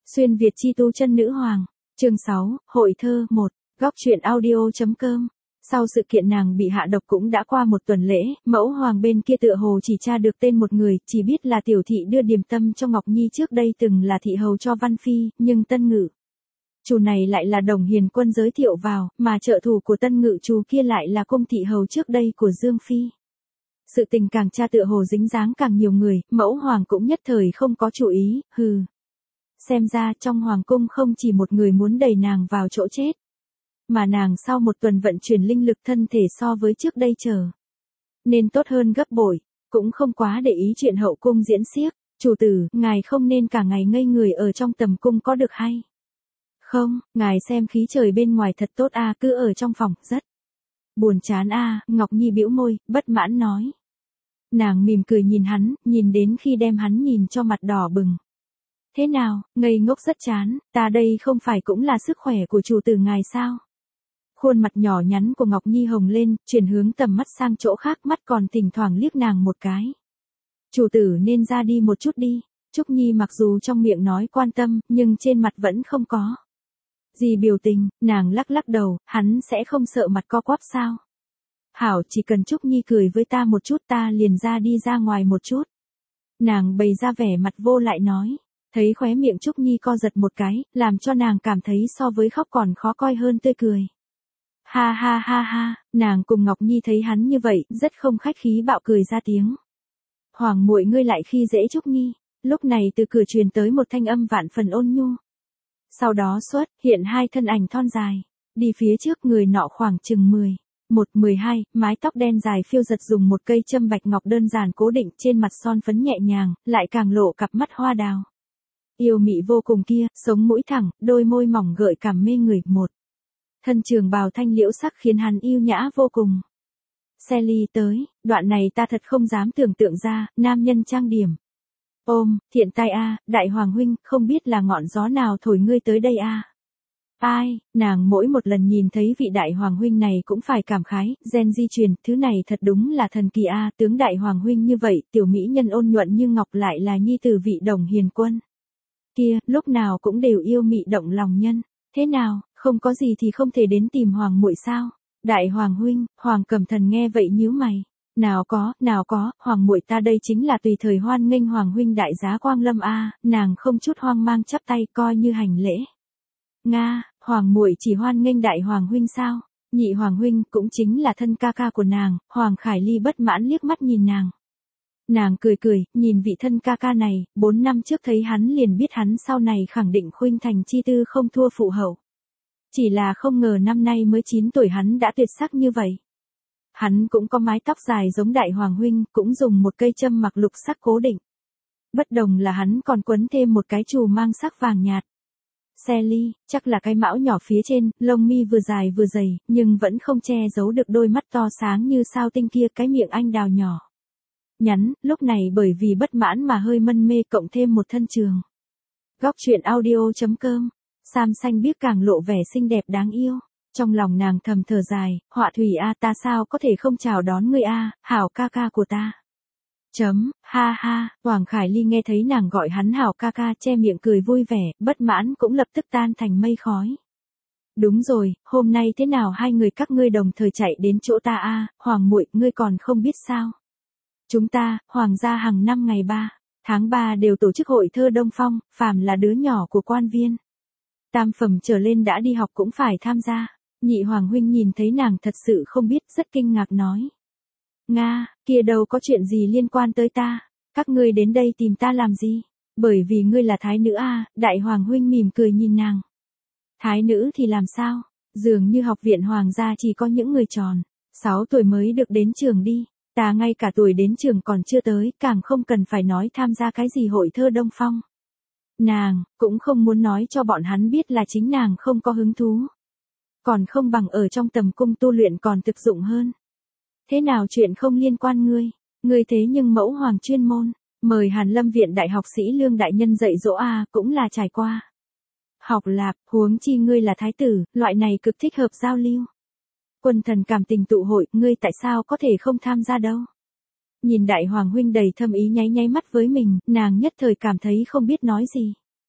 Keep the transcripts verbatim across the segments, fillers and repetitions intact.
Xuyên Việt chi tu chân nữ hoàng. Chương sáu, hội thơ một, góc truyện audio.com. Sau sự kiện nàng bị hạ độc cũng đã qua một tuần lễ, mẫu hoàng bên kia tựa hồ chỉ tra được tên một người, chỉ biết là tiểu thị đưa điềm tâm cho Ngọc Nhi trước đây từng là thị hầu cho Văn Phi, nhưng Tân Ngự Chủ này lại là Đồng Hiền Quân giới thiệu vào, mà trợ thủ của Tân Ngự Chủ kia lại là cung thị hầu trước đây của Dương Phi. Sự tình càng tra tựa hồ dính dáng càng nhiều người, mẫu hoàng cũng nhất thời không có chú ý, hừ. Xem ra trong hoàng cung không chỉ một người muốn đẩy nàng vào chỗ chết. Mà nàng sau một tuần vận chuyển linh lực thân thể so với trước đây chờ nên tốt hơn gấp bội, cũng không quá để ý chuyện hậu cung diễn xiếc. Chủ tử, ngài không nên cả ngày ngây người ở trong tầm cung có được hay? Không, ngài xem khí trời bên ngoài thật tốt a, à, cứ ở trong phòng, rất buồn chán a, à, Ngọc Nhi bĩu môi, bất mãn nói. Nàng mỉm cười nhìn hắn, nhìn đến khi đem hắn nhìn cho mặt đỏ bừng. Thế nào, ngây ngốc rất chán, ta đây không phải cũng là sức khỏe của chủ tử ngài sao? Khuôn mặt nhỏ nhắn của Ngọc Nhi hồng lên, chuyển hướng tầm mắt sang chỗ khác, mắt còn thỉnh thoảng liếc nàng một cái. Chủ tử nên ra đi một chút đi. Trúc Nhi mặc dù trong miệng nói quan tâm, nhưng trên mặt vẫn không có gì biểu tình, nàng lắc lắc đầu, hắn sẽ không sợ mặt co quắp sao? Hảo, chỉ cần Trúc Nhi cười với ta một chút ta liền ra đi ra ngoài một chút. Nàng bày ra vẻ mặt vô lại nói, thấy khóe miệng Trúc Nhi co giật một cái, làm cho nàng cảm thấy so với khóc còn khó coi hơn tươi cười. Ha ha ha ha, nàng cùng Ngọc Nhi thấy hắn như vậy, rất không khách khí bạo cười ra tiếng. Hoàng muội ngươi lại khi dễ Trúc Nhi. Lúc này từ cửa truyền tới một thanh âm vạn phần ôn nhu. Sau đó xuất hiện hai thân ảnh thon dài, đi phía trước, người nọ khoảng chừng mười một mười hai, mái tóc đen dài phiêu giật dùng một cây châm bạch ngọc đơn giản cố định, trên mặt son phấn nhẹ nhàng, lại càng lộ cặp mắt hoa đào. Yêu mị vô cùng kia, sống mũi thẳng, đôi môi mỏng gợi cảm mê người, một thân trường bào thanh liễu sắc khiến hắn yêu nhã vô cùng. Sally tới, đoạn này ta thật không dám tưởng tượng ra, nam nhân trang điểm. Ôm, thiện tai a, đại hoàng huynh, không biết là ngọn gió nào thổi ngươi tới đây a. Ai, nàng mỗi một lần nhìn thấy vị đại hoàng huynh này cũng phải cảm khái, gen di truyền, thứ này thật đúng là thần kỳ a, tướng đại hoàng huynh như vậy, tiểu mỹ nhân ôn nhuận như ngọc lại là nhi tử vị Đồng Hiền Quân. Kia, lúc nào cũng đều yêu mị động lòng nhân, thế nào, không có gì thì không thể đến tìm hoàng muội sao? Đại hoàng huynh, Hoàng Cẩm Thần nghe vậy nhíu mày. Nào có, nào có, hoàng muội ta đây chính là tùy thời hoan nghênh hoàng huynh đại giá quang lâm a, nàng không chút hoang mang chắp tay coi như hành lễ. Nga, hoàng muội chỉ hoan nghênh đại hoàng huynh sao? Nhị hoàng huynh cũng chính là thân ca ca của nàng. Hoàng Khải Ly bất mãn liếc mắt nhìn nàng. Nàng cười cười, nhìn vị thân ca ca này, bốn năm trước thấy hắn liền biết hắn sau này khẳng định khuynh thành chi tư không thua phụ hậu. Chỉ là không ngờ năm nay mới chín tuổi hắn đã tuyệt sắc như vậy. Hắn cũng có mái tóc dài giống đại hoàng huynh, cũng dùng một cây châm mặc lục sắc cố định. Bất đồng là hắn còn quấn thêm một cái chù mang sắc vàng nhạt. Sally, chắc là cái mão nhỏ phía trên, lông mi vừa dài vừa dày, nhưng vẫn không che giấu được đôi mắt to sáng như sao tinh kia, cái miệng anh đào nhỏ nhắn, lúc này bởi vì bất mãn mà hơi mân mê, cộng thêm một thân trường. Góc truyện audio.com. Sam xanh biếc càng lộ vẻ xinh đẹp đáng yêu. Trong lòng nàng thầm thở dài, họa thủy a, ta sao có thể không chào đón ngươi a, hảo ca ca của ta. Chấm, ha ha, Hoàng Khải Ly nghe thấy nàng gọi hắn hảo ca ca, che miệng cười vui vẻ, bất mãn cũng lập tức tan thành mây khói. Đúng rồi, hôm nay thế nào hai người các ngươi đồng thời chạy đến chỗ ta a, Hoàng muội, ngươi còn không biết sao? Chúng ta, Hoàng gia hàng năm ngày ba tháng ba đều tổ chức hội thơ Đông Phong, phàm là đứa nhỏ của quan viên tam phẩm trở lên đã đi học cũng phải tham gia. Nhị hoàng huynh nhìn thấy nàng thật sự không biết, rất kinh ngạc nói. Nga, kia đâu có chuyện gì liên quan tới ta, các ngươi đến đây tìm ta làm gì? Bởi vì ngươi là thái nữ a, đại hoàng huynh mỉm cười nhìn nàng. Thái nữ thì làm sao? Dường như học viện hoàng gia chỉ có những người tròn sáu tuổi mới được đến trường đi, ta ngay cả tuổi đến trường còn chưa tới, càng không cần phải nói tham gia cái gì hội thơ Đông Phong. Nàng, cũng không muốn nói cho bọn hắn biết là chính nàng không có hứng thú. Còn không bằng ở trong tầm cung tu luyện còn thực dụng hơn. Thế nào chuyện không liên quan ngươi, ngươi thế nhưng mẫu hoàng chuyên môn, mời Hàn Lâm viện đại học sĩ Lương đại nhân dạy dỗ a, cũng là trải qua học lạp, huống chi ngươi là thái tử, loại này cực thích hợp giao lưu. Quân thần cảm tình tụ hội, ngươi tại sao có thể không tham gia đâu? Nhìn đại hoàng huynh đầy thâm ý nháy nháy mắt với mình, nàng nhất thời cảm thấy không biết nói gì.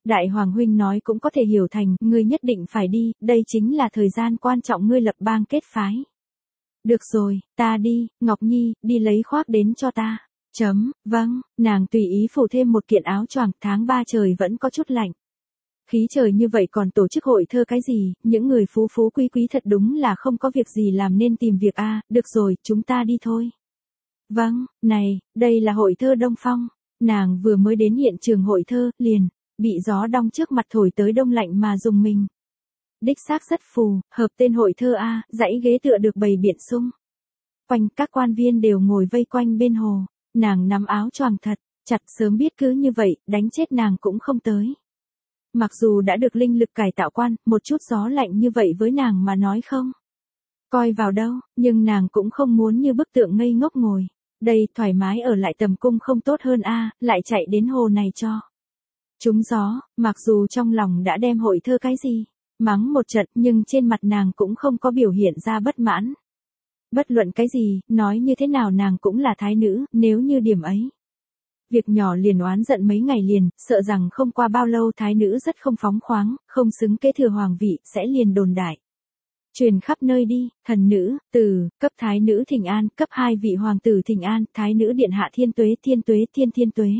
Đại Hoàng huynh nói cũng có thể hiểu thành, ngươi nhất định phải đi, đây chính là thời gian quan trọng ngươi lập bang kết phái. Được rồi, ta đi, Ngọc Nhi, đi lấy khoác đến cho ta. Chấm, vâng, nàng tùy ý phủ thêm một kiện áo choàng, tháng ba trời vẫn có chút lạnh. Khí trời như vậy còn tổ chức hội thơ cái gì, những người phú phú quý quý thật đúng là không có việc gì làm nên tìm việc a. À, được rồi, chúng ta đi thôi. Vâng, này, đây là hội thơ Đông Phong. Nàng vừa mới đến hiện trường hội thơ, liền, bị gió đông trước mặt thổi tới đông lạnh mà dùng mình. Đích xác rất phù, hợp tên hội thơ a, à, dãy ghế tựa được bày biện sung. Quanh các quan viên đều ngồi vây quanh bên hồ, nàng nắm áo choàng thật, chặt sớm biết cứ như vậy, đánh chết nàng cũng không tới. Mặc dù đã được linh lực cải tạo quan, một chút gió lạnh như vậy với nàng mà nói không coi vào đâu, nhưng nàng cũng không muốn như bức tượng ngây ngốc ngồi. Đây, thoải mái ở lại tầm cung không tốt hơn a, à, lại chạy đến hồ này cho trúng gió, mặc dù trong lòng đã đem hội thơ cái gì mắng một trận, nhưng trên mặt nàng cũng không có biểu hiện ra bất mãn. Bất luận cái gì, nói như thế nào nàng cũng là thái nữ, nếu như điểm ấy. Việc nhỏ liền oán giận mấy ngày liền, sợ rằng không qua bao lâu thái nữ rất không phóng khoáng, không xứng kế thừa hoàng vị, sẽ liền đồn đại. Truyền khắp nơi đi, thần nữ, từ, cấp thái nữ thỉnh an, cấp hai vị hoàng tử thỉnh an, thái nữ điện hạ thiên tuế, thiên tuế, thiên thiên tuế.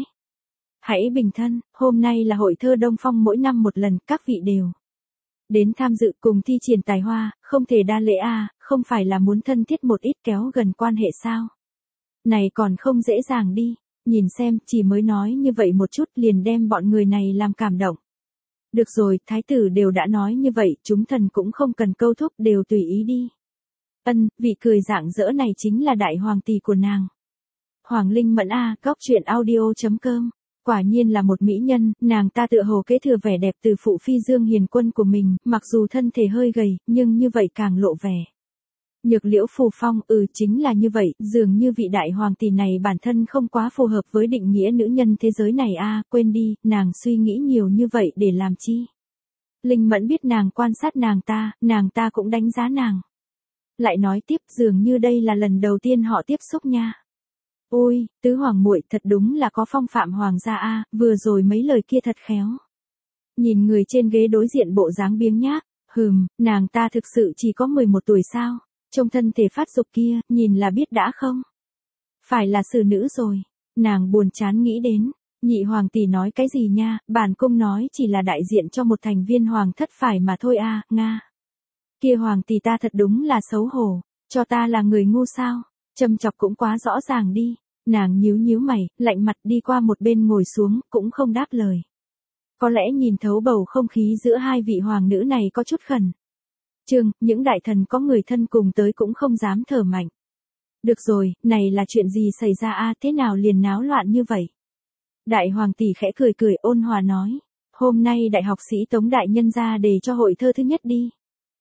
Hãy bình thân, hôm nay là hội thơ Đông Phong mỗi năm một lần, các vị đều đến tham dự cùng thi triển tài hoa, không thể đa lễ a, à, không phải là muốn thân thiết một ít kéo gần quan hệ sao? Này còn không dễ dàng đi, nhìn xem, chỉ mới nói như vậy một chút liền đem bọn người này làm cảm động. Được rồi, thái tử đều đã nói như vậy, chúng thần cũng không cần câu thúc, đều tùy ý đi. Ân, vị cười rạng rỡ này chính là đại hoàng tỷ của nàng. Hoàng Linh Mẫn a, góc truyện audio chấm com. Quả nhiên là một mỹ nhân, nàng ta tựa hồ kế thừa vẻ đẹp từ phụ phi Dương Hiền Quân của mình, mặc dù thân thể hơi gầy, nhưng như vậy càng lộ vẻ. Nhược Liễu Phù Phong, ừ chính là như vậy, dường như vị đại hoàng tỷ này bản thân không quá phù hợp với định nghĩa nữ nhân thế giới này a, à, quên đi, nàng suy nghĩ nhiều như vậy để làm chi? Linh Mẫn biết nàng quan sát nàng ta, nàng ta cũng đánh giá nàng. Lại nói tiếp, dường như đây là lần đầu tiên họ tiếp xúc nha. Ôi, tứ hoàng muội thật đúng là có phong phạm hoàng gia a, à, vừa rồi mấy lời kia thật khéo. Nhìn người trên ghế đối diện bộ dáng biếng nhác, hừm, nàng ta thực sự chỉ có mười một tuổi sao? Trong thân thể phát dục kia, nhìn là biết đã không? Phải là xử nữ rồi. Nàng buồn chán nghĩ đến, nhị hoàng tỷ nói cái gì nha, bản cung nói chỉ là đại diện cho một thành viên hoàng thất phải mà thôi a, à, Nga. Kia hoàng tỷ ta thật đúng là xấu hổ, cho ta là người ngu sao? Châm chọc cũng quá rõ ràng đi. Nàng nhíu nhíu mày, lạnh mặt đi qua một bên ngồi xuống, cũng không đáp lời. Có lẽ nhìn thấu bầu không khí giữa hai vị hoàng nữ này có chút khẩn. Trương, những đại thần có người thân cùng tới cũng không dám thở mạnh. Được rồi, này là chuyện gì xảy ra a, à, thế nào liền náo loạn như vậy? Đại hoàng tỷ khẽ cười cười ôn hòa nói, hôm nay đại học sĩ Tống đại nhân ra đề cho hội thơ thứ nhất đi.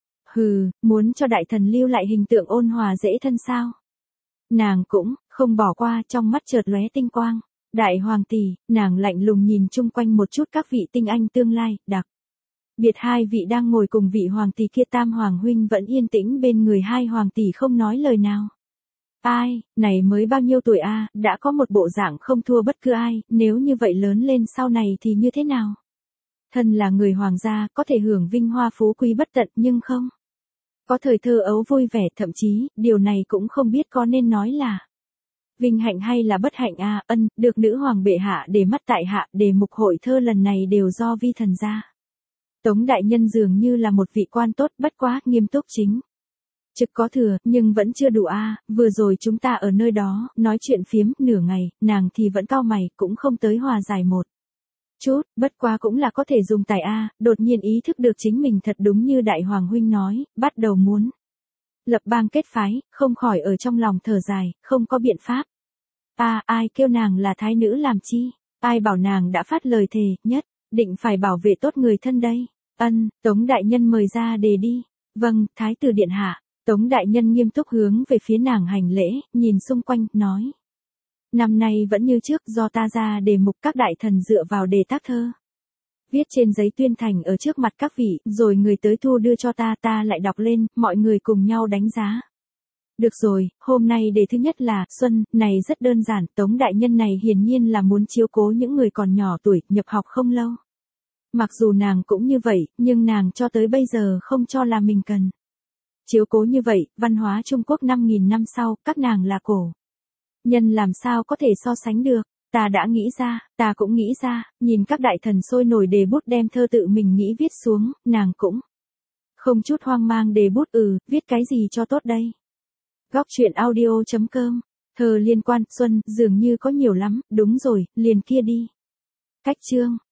Hừ, muốn cho đại thần lưu lại hình tượng ôn hòa dễ thân sao? Nàng cũng không bỏ qua, trong mắt chợt lóe tinh quang. Đại hoàng tỷ, nàng lạnh lùng nhìn chung quanh một chút các vị tinh anh tương lai, đặc biệt hai vị đang ngồi cùng vị hoàng tỷ kia, tam hoàng huynh vẫn yên tĩnh bên người hai hoàng tỷ không nói lời nào. Ai, này mới bao nhiêu tuổi a, à, đã có một bộ dạng không thua bất cứ ai, nếu như vậy lớn lên sau này thì như thế nào? Thân là người hoàng gia, có thể hưởng vinh hoa phú quý bất tận nhưng không có thời thơ ấu vui vẻ, thậm chí, điều này cũng không biết có nên nói là vinh hạnh hay là bất hạnh a, à, ân, được nữ hoàng bệ hạ để mắt tại hạ, đề mục hội thơ lần này đều do vi thần gia. Tống đại nhân dường như là một vị quan tốt, bất quá, nghiêm túc chính trực có thừa, nhưng vẫn chưa đủ a, à, vừa rồi chúng ta ở nơi đó, nói chuyện phiếm, nửa ngày, nàng thì vẫn cau mày, cũng không tới hòa giải một chút, bất quá cũng là có thể dùng tài a, à, đột nhiên ý thức được chính mình thật đúng như đại hoàng huynh nói, bắt đầu muốn lập bang kết phái, không khỏi ở trong lòng thở dài, không có biện pháp. A, à, ai kêu nàng là thái nữ làm chi? Ai bảo nàng đã phát lời thề, nhất định phải bảo vệ tốt người thân đây? Ân, Tống đại nhân mời ra đề đi. Vâng, thái tử điện hạ. Tống đại nhân nghiêm túc hướng về phía nàng hành lễ, nhìn xung quanh, nói. Năm nay vẫn như trước, do ta ra đề mục, các đại thần dựa vào đề tác thơ. Viết trên giấy tuyên thành ở trước mặt các vị, rồi người tới thu đưa cho ta, ta lại đọc lên, mọi người cùng nhau đánh giá. Được rồi, hôm nay đề thứ nhất là, Xuân, này rất đơn giản, Tống đại nhân này hiển nhiên là muốn chiếu cố những người còn nhỏ tuổi, nhập học không lâu. Mặc dù nàng cũng như vậy, nhưng nàng cho tới bây giờ không cho là mình cần. Chiếu cố như vậy, văn hóa Trung Quốc năm nghìn năm sau, các nàng là cổ nhân làm sao có thể so sánh được. Ta đã nghĩ ra, ta cũng nghĩ ra, nhìn các đại thần sôi nổi đề bút đem thơ tự mình nghĩ viết xuống, nàng cũng không chút hoang mang đề bút ừ, viết cái gì cho tốt đây. Góc truyện audio chấm com, thơ liên quan, xuân, dường như có nhiều lắm, đúng rồi, liền kia đi. Cách chương.